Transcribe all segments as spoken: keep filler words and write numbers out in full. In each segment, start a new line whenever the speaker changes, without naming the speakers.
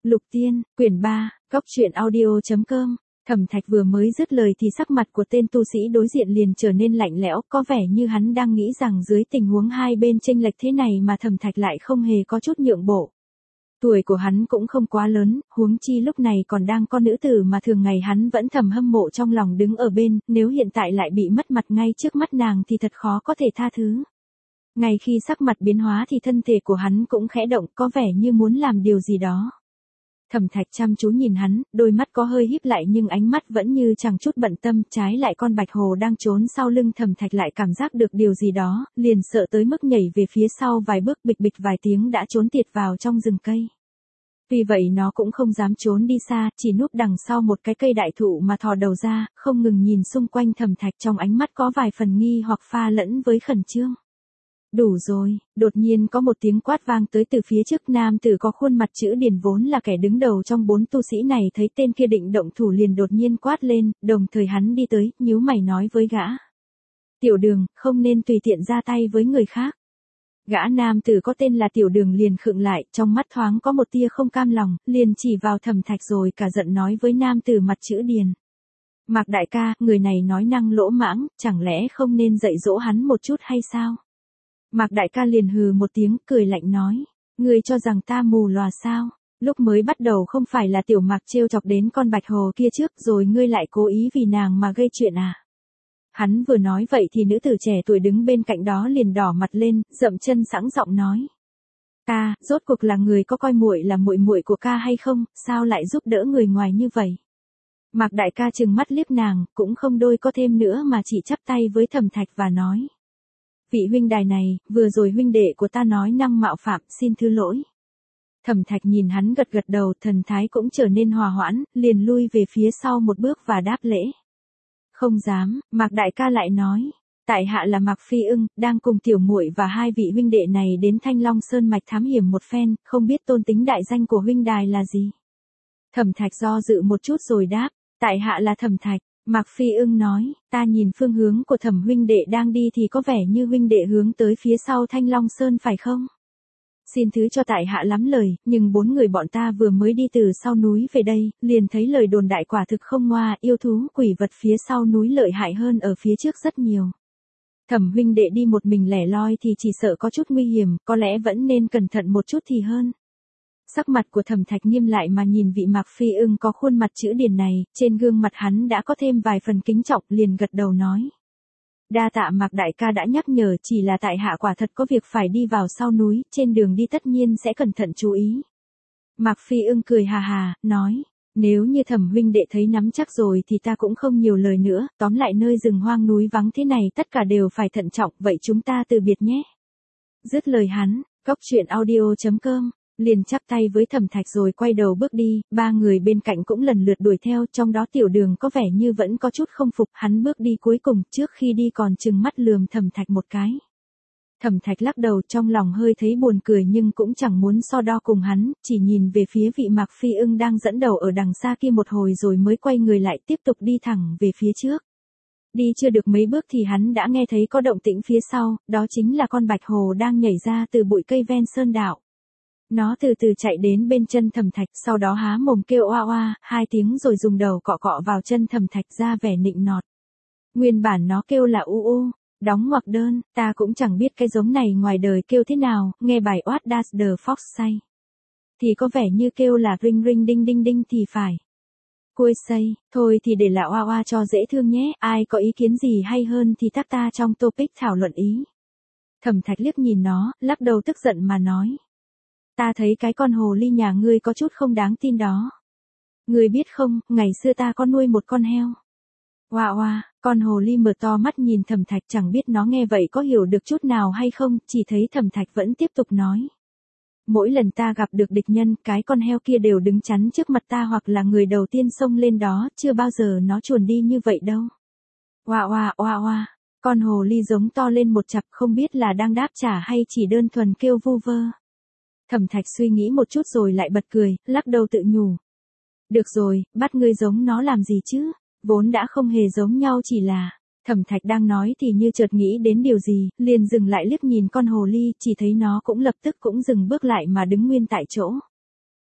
Lục Tiên, quyển ba, góc truyện audio.com. Thẩm Thạch vừa mới dứt lời thì sắc mặt của tên tu sĩ đối diện liền trở nên lạnh lẽo, có vẻ như hắn đang nghĩ rằng dưới tình huống hai bên chênh lệch thế này mà Thẩm Thạch lại không hề có chút nhượng bộ. Tuổi của hắn cũng không quá lớn, huống chi lúc này còn đang con nữ tử mà thường ngày hắn vẫn thầm hâm mộ trong lòng đứng ở bên, nếu hiện tại lại bị mất mặt ngay trước mắt nàng thì thật khó có thể tha thứ. Ngay khi sắc mặt biến hóa thì thân thể của hắn cũng khẽ động, có vẻ như muốn làm điều gì đó. Thẩm Thạch chăm chú nhìn hắn, đôi mắt có hơi híp lại nhưng ánh mắt vẫn như chẳng chút bận tâm, trái lại con bạch hồ đang trốn sau lưng Thẩm Thạch lại cảm giác được điều gì đó, liền sợ tới mức nhảy về phía sau vài bước, bịch bịch vài tiếng đã trốn tiệt vào trong rừng cây. Vì vậy nó cũng không dám trốn đi xa, chỉ núp đằng sau một cái cây đại thụ mà thò đầu ra, không ngừng nhìn xung quanh Thẩm Thạch, trong ánh mắt có vài phần nghi hoặc pha lẫn với khẩn trương. Đủ rồi, đột nhiên có một tiếng quát vang tới từ phía trước, nam tử có khuôn mặt chữ điền vốn là kẻ đứng đầu trong bốn tu sĩ này thấy tên kia định động thủ liền đột nhiên quát lên, đồng thời hắn đi tới, nhíu mày nói với gã. Tiểu Đường, không nên tùy tiện ra tay với người khác. Gã nam tử có tên là Tiểu Đường liền khựng lại, trong mắt thoáng có một tia không cam lòng, liền chỉ vào Thẩm Thạch rồi cả giận nói với nam tử mặt chữ điền. Mạc đại ca, người này nói năng lỗ mãng, chẳng lẽ không nên dạy dỗ hắn một chút hay sao? Mạc đại ca liền hừ một tiếng, cười lạnh nói, ngươi cho rằng ta mù lòa sao? Lúc mới bắt đầu không phải là Tiểu Mạc trêu chọc đến con bạch hồ kia trước rồi ngươi lại cố ý vì nàng mà gây chuyện à? Hắn vừa nói vậy thì nữ tử trẻ tuổi đứng bên cạnh đó liền đỏ mặt lên, dậm chân sẵn giọng nói, ca, rốt cuộc là người có coi muội là muội muội của ca hay không, sao lại giúp đỡ người ngoài như vậy? Mạc đại ca trừng mắt liếc nàng, cũng không đôi có thêm nữa mà chỉ chắp tay với Thẩm Thạch và nói. Vị huynh đài này, vừa rồi huynh đệ của ta nói năng mạo phạm, xin thứ lỗi. Thẩm Thạch nhìn hắn gật gật đầu, thần thái cũng trở nên hòa hoãn, liền lui về phía sau một bước và đáp lễ. Không dám, Mạc đại ca lại nói, tại hạ là Mạc Phi Ưng, đang cùng tiểu muội và hai vị huynh đệ này đến Thanh Long Sơn mạch thám hiểm một phen, không biết tôn tính đại danh của huynh đài là gì. Thẩm Thạch do dự một chút rồi đáp, tại hạ là Thẩm Thạch. Mạc Phi Ưng nói, ta nhìn phương hướng của Thẩm huynh đệ đang đi thì có vẻ như huynh đệ hướng tới phía sau Thanh Long Sơn phải không? Xin thứ cho tại hạ lắm lời, nhưng bốn người bọn ta vừa mới đi từ sau núi về đây, liền thấy lời đồn đại quả thực không ngoa, yêu thú quỷ vật phía sau núi lợi hại hơn ở phía trước rất nhiều. Thẩm huynh đệ đi một mình lẻ loi thì chỉ sợ có chút nguy hiểm, có lẽ vẫn nên cẩn thận một chút thì hơn. Sắc mặt của Thẩm Thạch nghiêm lại mà nhìn vị Mạc Phi Ưng có khuôn mặt chữ điền này, trên gương mặt hắn đã có thêm vài phần kính trọng, liền gật đầu nói. Đa tạ Mạc đại ca đã nhắc nhở, chỉ là tại hạ quả thật có việc phải đi vào sau núi, trên đường đi tất nhiên sẽ cẩn thận chú ý. Mạc Phi Ưng cười hà hà, nói, nếu như Thẩm huynh đệ thấy nắm chắc rồi thì ta cũng không nhiều lời nữa, tóm lại nơi rừng hoang núi vắng thế này tất cả đều phải thận trọng, vậy chúng ta từ biệt nhé. Dứt lời hắn, góc truyện audio.com. Liền chắp tay với Thẩm Thạch rồi quay đầu bước đi, ba người bên cạnh cũng lần lượt đuổi theo, trong đó Tiểu Đường có vẻ như vẫn có chút không phục, hắn bước đi cuối cùng, trước khi đi còn trừng mắt lườm Thẩm Thạch một cái. Thẩm Thạch lắc đầu, trong lòng hơi thấy buồn cười nhưng cũng chẳng muốn so đo cùng hắn, chỉ nhìn về phía vị Mạc Phi Ưng đang dẫn đầu ở đằng xa kia một hồi rồi mới quay người lại tiếp tục đi thẳng về phía trước. Đi chưa được mấy bước thì hắn đã nghe thấy có động tĩnh phía sau, đó chính là con bạch hồ đang nhảy ra từ bụi cây ven sơn đạo. Nó từ từ chạy đến bên chân Thẩm Thạch, sau đó há mồm kêu oa oa, hai tiếng rồi dùng đầu cọ cọ vào chân Thẩm Thạch ra vẻ nịnh nọt. Nguyên bản nó kêu là u u, đóng ngoặc đơn, ta cũng chẳng biết cái giống này ngoài đời kêu thế nào, nghe bài What Does the Fox Say thì có vẻ như kêu là ring ring đinh đinh đinh thì phải. Côi say, thôi thì để là oa oa cho dễ thương nhé, ai có ý kiến gì hay hơn thì tác ta trong topic thảo luận ý. Thẩm Thạch liếc nhìn nó, lắc đầu tức giận mà nói. Ta thấy cái con hồ ly nhà ngươi có chút không đáng tin đó. Ngươi biết không, ngày xưa ta có nuôi một con heo. Oa oa, con hồ ly mở to mắt nhìn Thẩm Thạch, chẳng biết nó nghe vậy có hiểu được chút nào hay không, chỉ thấy Thẩm Thạch vẫn tiếp tục nói. Mỗi lần ta gặp được địch nhân, cái con heo kia đều đứng chắn trước mặt ta hoặc là người đầu tiên xông lên đó, chưa bao giờ nó chuồn đi như vậy đâu. Oa oa oa oa, con hồ ly giống to lên một chặp, không biết là đang đáp trả hay chỉ đơn thuần kêu vu vơ. Thẩm Thạch suy nghĩ một chút rồi lại bật cười, lắc đầu tự nhủ. Được rồi, bắt ngươi giống nó làm gì chứ, vốn đã không hề giống nhau chỉ là, Thẩm Thạch đang nói thì như chợt nghĩ đến điều gì, liền dừng lại liếc nhìn con hồ ly, chỉ thấy nó cũng lập tức cũng dừng bước lại mà đứng nguyên tại chỗ.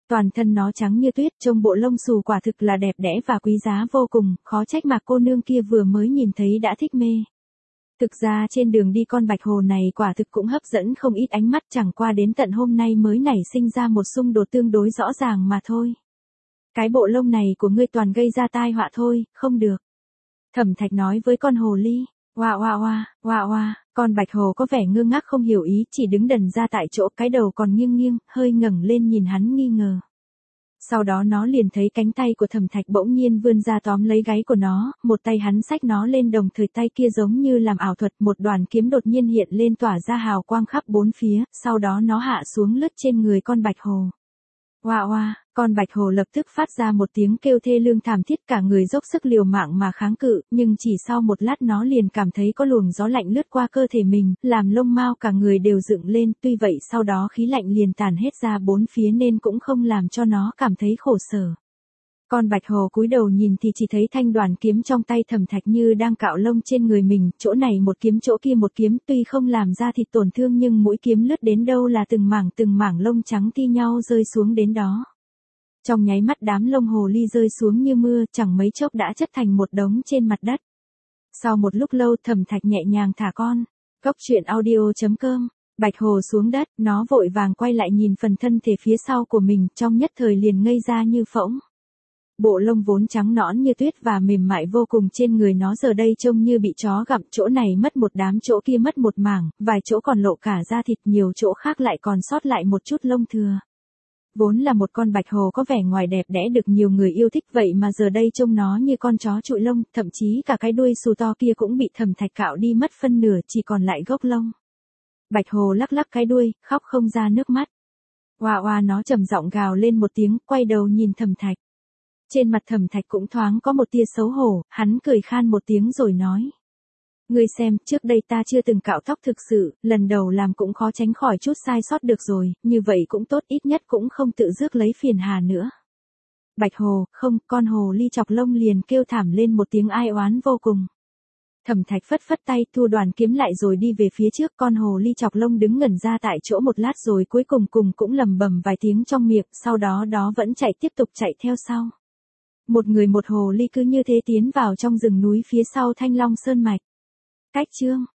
Toàn thân nó trắng như tuyết, trông bộ lông xù quả thực là đẹp đẽ và quý giá vô cùng, khó trách mà cô nương kia vừa mới nhìn thấy đã thích mê. Thực ra trên đường đi con bạch hồ này quả thực cũng hấp dẫn không ít ánh mắt, chẳng qua đến tận hôm nay mới nảy sinh ra một xung đột tương đối rõ ràng mà thôi. Cái bộ lông này của ngươi toàn gây ra tai họa thôi, không được. Thẩm Thạch nói với con hồ ly. Oa oa oa, oa oa, con bạch hồ có vẻ ngơ ngác không hiểu ý, chỉ đứng đần ra tại chỗ, cái đầu còn nghiêng nghiêng, hơi ngẩng lên nhìn hắn nghi ngờ. Sau đó nó liền thấy cánh tay của Thẩm Thạch bỗng nhiên vươn ra tóm lấy gáy của nó, một tay hắn xách nó lên, đồng thời tay kia giống như làm ảo thuật, một đoàn kiếm đột nhiên hiện lên tỏa ra hào quang khắp bốn phía, sau đó nó hạ xuống lướt trên người con bạch hồ. Oa oa, con bạch hồ lập tức phát ra một tiếng kêu thê lương thảm thiết, cả người dốc sức liều mạng mà kháng cự, nhưng chỉ sau một lát nó liền cảm thấy có luồng gió lạnh lướt qua cơ thể mình, làm lông mao cả người đều dựng lên, tuy vậy sau đó khí lạnh liền tản hết ra bốn phía nên cũng không làm cho nó cảm thấy khổ sở. Con bạch hồ cúi đầu nhìn thì chỉ thấy thanh đoàn kiếm trong tay Thẩm Thạch như đang cạo lông trên người mình, chỗ này một kiếm chỗ kia một kiếm, tuy không làm ra thịt tổn thương nhưng mũi kiếm lướt đến đâu là từng mảng từng mảng lông trắng thi nhau rơi xuống đến đó. Trong nháy mắt đám lông hồ ly rơi xuống như mưa, chẳng mấy chốc đã chất thành một đống trên mặt đất. Sau một lúc lâu Thẩm Thạch nhẹ nhàng thả con. Góc truyện audio chấm com. Bạch hồ xuống đất, nó vội vàng quay lại nhìn phần thân thể phía sau của mình, trong nhất thời liền ngây ra như phỗng. Bộ lông vốn trắng nõn như tuyết và mềm mại vô cùng trên người nó giờ đây trông như bị chó gặm, chỗ này mất một đám, chỗ kia mất một mảng, vài chỗ còn lộ cả da thịt, nhiều chỗ khác lại còn sót lại một chút lông thừa. Vốn là một con bạch hồ có vẻ ngoài đẹp đẽ được nhiều người yêu thích, vậy mà giờ đây trông nó như con chó trụi lông, thậm chí cả cái đuôi xù to kia cũng bị Thẩm Thạch cạo đi mất phân nửa, chỉ còn lại gốc lông. Bạch hồ lắc lắc cái đuôi, khóc không ra nước mắt. Oa oa, nó trầm giọng gào lên một tiếng, quay đầu nhìn Thẩm Thạch. Trên mặt Thẩm Thạch cũng thoáng có một tia xấu hổ, hắn cười khan một tiếng rồi nói. Ngươi xem, trước đây ta chưa từng cạo tóc thực sự, lần đầu làm cũng khó tránh khỏi chút sai sót được rồi, như vậy cũng tốt, ít nhất cũng không tự rước lấy phiền hà nữa. Bạch hồ, không, con hồ ly chọc lông liền kêu thảm lên một tiếng ai oán vô cùng. Thẩm Thạch phất phất tay, thu đoàn kiếm lại rồi đi về phía trước, con hồ ly chọc lông đứng ngẩn ra tại chỗ một lát rồi cuối cùng cùng cũng lầm bầm vài tiếng trong miệng, sau đó đó vẫn chạy tiếp tục chạy theo sau. Một người một hồ ly cứ như thế tiến vào trong rừng núi phía sau Thanh Long Sơn Mạch. Cách chương